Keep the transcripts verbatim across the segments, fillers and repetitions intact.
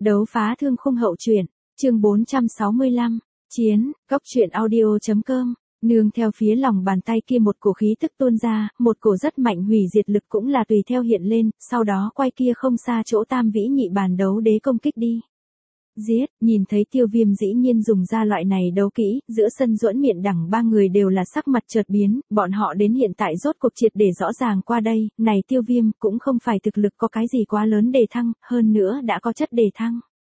Đấu phá thương khung hậu truyện, chương bốn trăm sáu mươi lăm, chiến, góc truyện audio chấm com. Nương theo phía lòng bàn tay kia một cổ khí tức tuôn ra, một cổ rất mạnh hủy diệt lực cũng là tùy theo hiện lên, sau đó quay kia không xa chỗ tam vĩ nhị bàn đấu đế công kích đi. Giết, nhìn thấy Tiêu Viêm dĩ nhiên dùng ra loại này đấu kỹ, giữa sân Duẫn Miện Đẳng ba người đều là sắc mặt chợt biến, bọn họ đến hiện tại rốt cuộc triệt để rõ ràng qua đây, này Tiêu Viêm cũng không phải thực lực có cái gì quá lớn đề thăng, hơn nữa đã có chất đề thăng.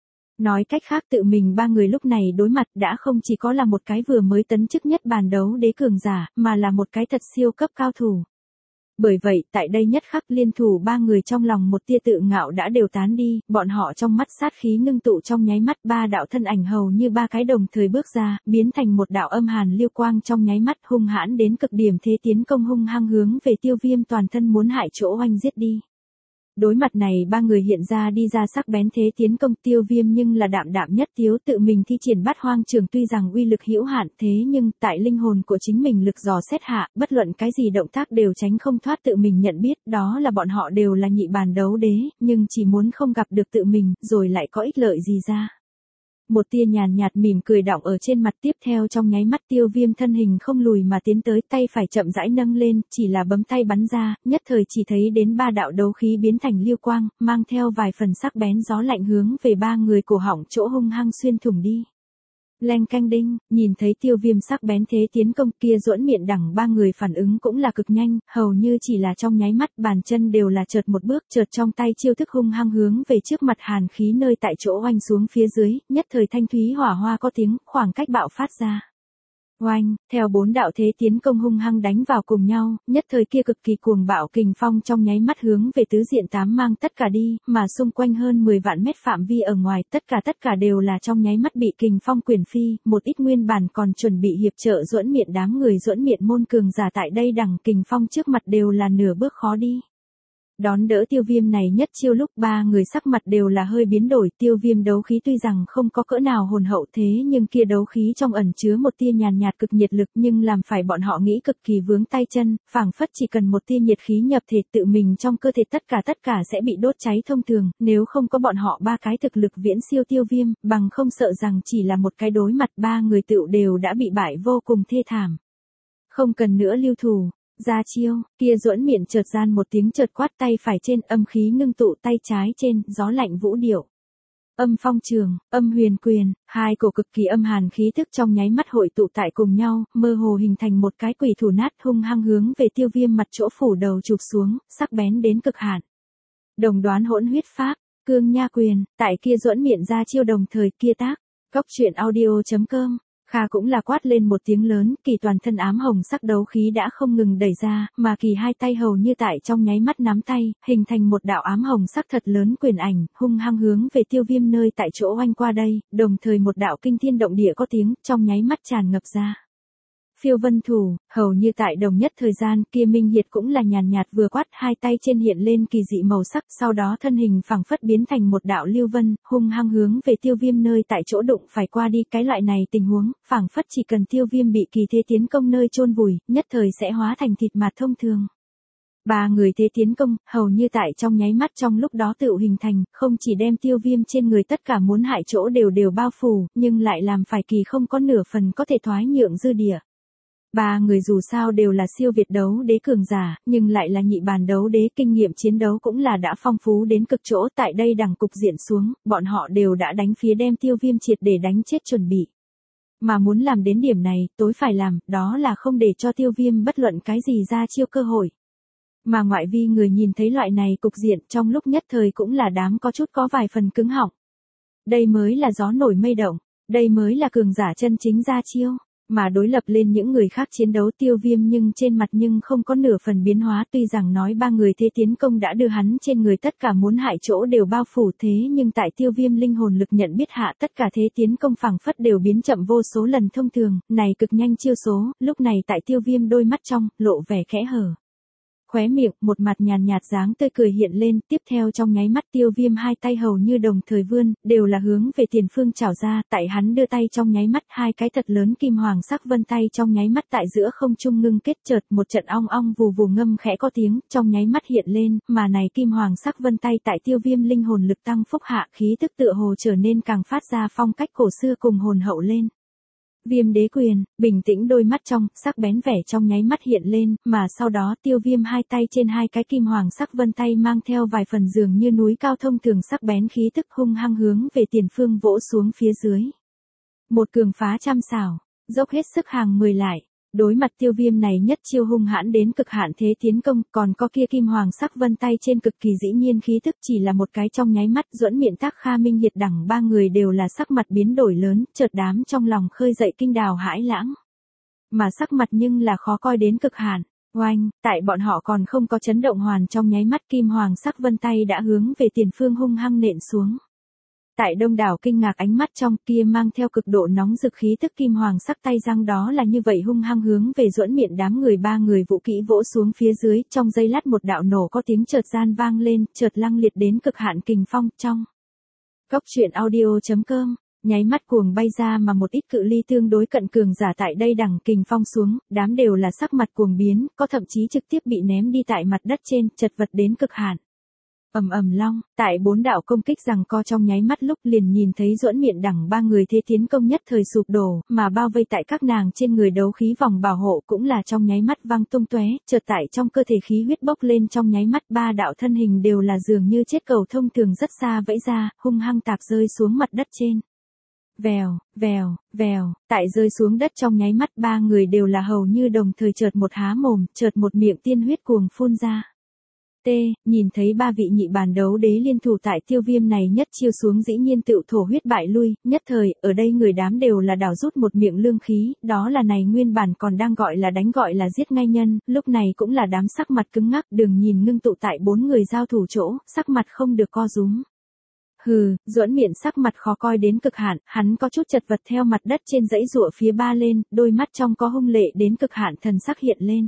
Nói cách khác tự mình ba người lúc này đối mặt đã không chỉ có là một cái vừa mới tấn chức nhất bàn đấu đế cường giả, mà là một cái thật siêu cấp cao thủ. Bởi vậy, tại đây nhất khắc liên thủ ba người trong lòng một tia tự ngạo đã đều tán đi, bọn họ trong mắt sát khí ngưng tụ trong nháy mắt ba đạo thân ảnh hầu như ba cái đồng thời bước ra, biến thành một đạo âm hàn liêu quang trong nháy mắt hung hãn đến cực điểm thế tiến công hung hăng hướng về Tiêu Viêm toàn thân muốn hại chỗ oanh giết đi. Đối mặt này ba người hiện ra đi ra sắc bén thế tiến công Tiêu Viêm nhưng là đạm đạm nhất tiếu tự mình thi triển bát hoang trường tuy rằng uy lực hữu hạn thế nhưng tại linh hồn của chính mình lực dò xét hạ, bất luận cái gì động tác đều tránh không thoát tự mình nhận biết đó là bọn họ đều là nhị bàn đấu đế, nhưng chỉ muốn không gặp được tự mình rồi lại có ích lợi gì ra. Một tia nhàn nhạt mỉm cười đọng ở trên mặt tiếp theo trong nháy mắt Tiêu Viêm thân hình không lùi mà tiến tới tay phải chậm rãi nâng lên, chỉ là bấm tay bắn ra, nhất thời chỉ thấy đến ba đạo đấu khí biến thành liêu quang, mang theo vài phần sắc bén gió lạnh hướng về ba người cổ họng chỗ hung hăng xuyên thủng đi. Leng canh đinh, nhìn thấy Tiêu Viêm sắc bén thế tiến công kia Duẫn Miện Đẳng ba người phản ứng cũng là cực nhanh, hầu như chỉ là trong nháy mắt bàn chân đều là chợt một bước chợt trong tay chiêu thức hung hăng hướng về trước mặt hàn khí nơi tại chỗ oanh xuống phía dưới, nhất thời thanh thúy hỏa hoa có tiếng, khoảng cách bạo phát ra. Oanh, theo bốn đạo thế tiến công hung hăng đánh vào cùng nhau, nhất thời kia cực kỳ cuồng bạo kình phong trong nháy mắt hướng về tứ diện tám mang tất cả đi, mà xung quanh hơn mười vạn mét phạm vi ở ngoài tất cả tất cả đều là trong nháy mắt bị kình phong quyển phi, một ít nguyên bản còn chuẩn bị hiệp trợ Duẫn Miện đám người Duẫn Miện môn cường giả tại đây đằng kình phong trước mặt đều là nửa bước khó đi. Đón đỡ Tiêu Viêm này nhất chiêu lúc ba người sắc mặt đều là hơi biến đổi, Tiêu Viêm đấu khí tuy rằng không có cỡ nào hồn hậu thế nhưng kia đấu khí trong ẩn chứa một tia nhàn nhạt cực nhiệt lực nhưng làm phải bọn họ nghĩ cực kỳ vướng tay chân, phảng phất chỉ cần một tia nhiệt khí nhập thể tự mình trong cơ thể tất cả tất cả sẽ bị đốt cháy thông thường, nếu không có bọn họ ba cái thực lực viễn siêu Tiêu Viêm, bằng không sợ rằng chỉ là một cái đối mặt ba người tựu đều đã bị bại vô cùng thê thảm. Không cần nữa lưu thủ. Ra chiêu, kia Duẫn Miện chợt gian một tiếng chợt quát tay phải trên âm khí ngưng tụ tay trái trên, gió lạnh vũ điệu. Âm phong trường, âm huyền quyền, hai cổ cực kỳ âm hàn khí thức trong nháy mắt hội tụ tại cùng nhau, mơ hồ hình thành một cái quỷ thủ nát hung hăng hướng về Tiêu Viêm mặt chỗ phủ đầu chụp xuống, sắc bén đến cực hạn. Đồng đoán hỗn huyết pháp, cương nha quyền, tại kia Duẫn Miện ra chiêu đồng thời kia tác, góc truyện audio chấm com. Kha cũng là quát lên một tiếng lớn, kỳ toàn thân ám hồng sắc đấu khí đã không ngừng đẩy ra, mà kỳ hai tay hầu như tại trong nháy mắt nắm tay, hình thành một đạo ám hồng sắc thật lớn quyền ảnh, hung hăng hướng về Tiêu Viêm nơi tại chỗ oanh qua đây, đồng thời một đạo kinh thiên động địa có tiếng, trong nháy mắt tràn ngập ra. Phiêu vân thủ, hầu như tại đồng nhất thời gian kia Minh Hiệt cũng là nhàn nhạt vừa quát hai tay trên hiện lên kỳ dị màu sắc sau đó thân hình phẳng phất biến thành một đạo lưu vân, hung hăng hướng về Tiêu Viêm nơi tại chỗ đụng phải qua đi cái loại này tình huống, phẳng phất chỉ cần Tiêu Viêm bị kỳ thế tiến công nơi chôn vùi, nhất thời sẽ hóa thành thịt mạt thông thường. Ba người thế tiến công, hầu như tại trong nháy mắt trong lúc đó tự hình thành, không chỉ đem Tiêu Viêm trên người tất cả muốn hại chỗ đều đều bao phủ, nhưng lại làm phải kỳ không có nửa phần có thể thoái nhượng dư địa. Ba người dù sao đều là siêu việt đấu đế cường giả, nhưng lại là nhị bàn đấu đế kinh nghiệm chiến đấu cũng là đã phong phú đến cực chỗ tại đây đẳng cục diện xuống, bọn họ đều đã đánh phía đem Tiêu Viêm triệt để đánh chết chuẩn bị. Mà muốn làm đến điểm này, tối phải làm, đó là không để cho Tiêu Viêm bất luận cái gì ra chiêu cơ hội. Mà ngoại vi người nhìn thấy loại này cục diện trong lúc nhất thời cũng là đám có chút có vài phần cứng họng. Đây mới là gió nổi mây động, đây mới là cường giả chân chính ra chiêu. Mà đối lập lên những người khác chiến đấu Tiêu Viêm nhưng trên mặt nhưng không có nửa phần biến hóa tuy rằng nói ba người thế tiến công đã đưa hắn trên người tất cả muốn hại chỗ đều bao phủ thế nhưng tại Tiêu Viêm linh hồn lực nhận biết hạ tất cả thế tiến công phảng phất đều biến chậm vô số lần thông thường, này cực nhanh chiêu số, lúc này tại Tiêu Viêm đôi mắt trong, lộ vẻ khẽ hở. khóe miệng, một mặt nhàn nhạt dáng tươi cười hiện lên, tiếp theo trong nháy mắt Tiêu Viêm hai tay hầu như đồng thời vươn, đều là hướng về tiền phương chảo ra, tại hắn đưa tay trong nháy mắt hai cái thật lớn kim hoàng sắc vân tay trong nháy mắt tại giữa không trung ngưng kết chợt một trận ong ong vù vù ngâm khẽ có tiếng, trong nháy mắt hiện lên, mà này kim hoàng sắc vân tay tại Tiêu Viêm linh hồn lực tăng phúc hạ khí tức tựa hồ trở nên càng phát ra phong cách cổ xưa cùng hồn hậu lên. Viêm đế quyền, bình tĩnh đôi mắt trong, sắc bén vẻ trong nháy mắt hiện lên, mà sau đó Tiêu Viêm hai tay trên hai cái kim hoàng sắc vân tay mang theo vài phần dường như núi cao thông thường sắc bén khí tức hung hăng hướng về tiền phương vỗ xuống phía dưới. Một cường phá trăm xảo, dốc hết sức hàng mười lại. Đối mặt Tiêu Viêm này nhất chiêu hung hãn đến cực hạn thế tiến công, còn có kia kim hoàng sắc vân tay trên cực kỳ dĩ nhiên khí tức chỉ là một cái trong nháy mắt duẫn miệng Tác Kha Minh Hiệt đẳng ba người đều là sắc mặt biến đổi lớn, chợt đám trong lòng khơi dậy kinh đào hãi lãng. Mà sắc mặt nhưng là khó coi đến cực hạn. Oanh, tại bọn họ còn không có chấn động hoàn trong nháy mắt kim hoàng sắc vân tay đã hướng về tiền phương hung hăng nện xuống. Tại đông đảo kinh ngạc ánh mắt trong kia mang theo cực độ nóng rực khí tức kim hoàng sắc tay răng đó là như vậy hung hăng hướng về duẫn miệng đám người ba người vũ kỹ vỗ xuống phía dưới, trong giây lát một đạo nổ có tiếng chợt gian vang lên, chợt lăng liệt đến cực hạn kình phong trong. Cốc truyện audio chấm com, nháy mắt cuồng bay ra mà một ít cự ly tương đối cận cường giả tại đây đằng kình phong xuống, đám đều là sắc mặt cuồng biến, có thậm chí trực tiếp bị ném đi tại mặt đất trên, chật vật đến cực hạn. Ầm ầm long, tại bốn đạo công kích giằng co trong nháy mắt lúc liền nhìn thấy duẫn miệng đẳng ba người thế tiến công nhất thời sụp đổ, mà bao vây tại các nàng trên người đấu khí vòng bảo hộ cũng là trong nháy mắt văng tung tóe, chợt tại trong cơ thể khí huyết bốc lên trong nháy mắt ba đạo thân hình đều là dường như chết cầu thông thường rất xa vẫy ra, hung hăng tạp rơi xuống mặt đất trên. Vèo, vèo, vèo, tại rơi xuống đất trong nháy mắt ba người đều là hầu như đồng thời chợt một há mồm, chợt một miệng tiên huyết cuồng phun ra. T, nhìn thấy ba vị nhị bàn đấu đế liên thủ tại Tiêu Viêm này nhất chiêu xuống dĩ nhiên tự thổ huyết bại lui, nhất thời, ở đây người đám đều là đảo rút một miệng lương khí, đó là này nguyên bản còn đang gọi là đánh gọi là giết ngay nhân, lúc này cũng là đám sắc mặt cứng ngắc, đừng nhìn ngưng tụ tại bốn người giao thủ chỗ, sắc mặt không được co rúm. Hừ, duẫn miệng sắc mặt khó coi đến cực hạn, hắn có chút chật vật theo mặt đất trên dãy rụa phía ba lên, đôi mắt trong có hung lệ đến cực hạn thần sắc hiện lên.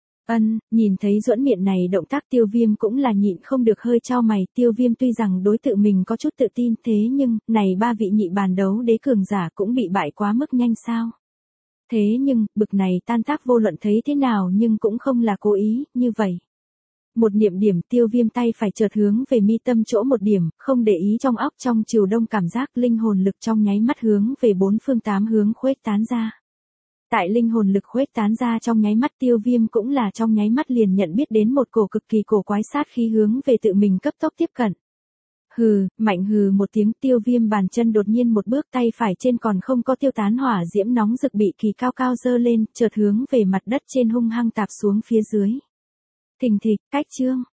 Ân, nhìn thấy duẫn miệng này động tác Tiêu Viêm cũng là nhịn không được hơi chau mày, Tiêu Viêm tuy rằng đối tự mình có chút tự tin thế nhưng, này ba vị nhị bàn đấu đế cường giả cũng bị bại quá mức nhanh sao. Thế nhưng, bực này tan tác vô luận thấy thế nào nhưng cũng không là cố ý, như vậy. Một niệm điểm Tiêu Viêm tay phải chợt hướng về mi tâm chỗ một điểm, không để ý trong óc trong chiều đông cảm giác linh hồn lực trong nháy mắt hướng về bốn phương tám hướng khuếch tán ra. Tại linh hồn lực khuếch tán ra trong nháy mắt Tiêu Viêm cũng là trong nháy mắt liền nhận biết đến một cổ cực kỳ cổ quái sát khí hướng về tự mình cấp tốc tiếp cận. Hừ, mạnh hừ một tiếng Tiêu Viêm bàn chân đột nhiên một bước tay phải trên còn không có tiêu tán hỏa diễm nóng rực bị kỳ cao cao dơ lên, chợt hướng về mặt đất trên hung hăng tạp xuống phía dưới. Thình thịch, cách chương,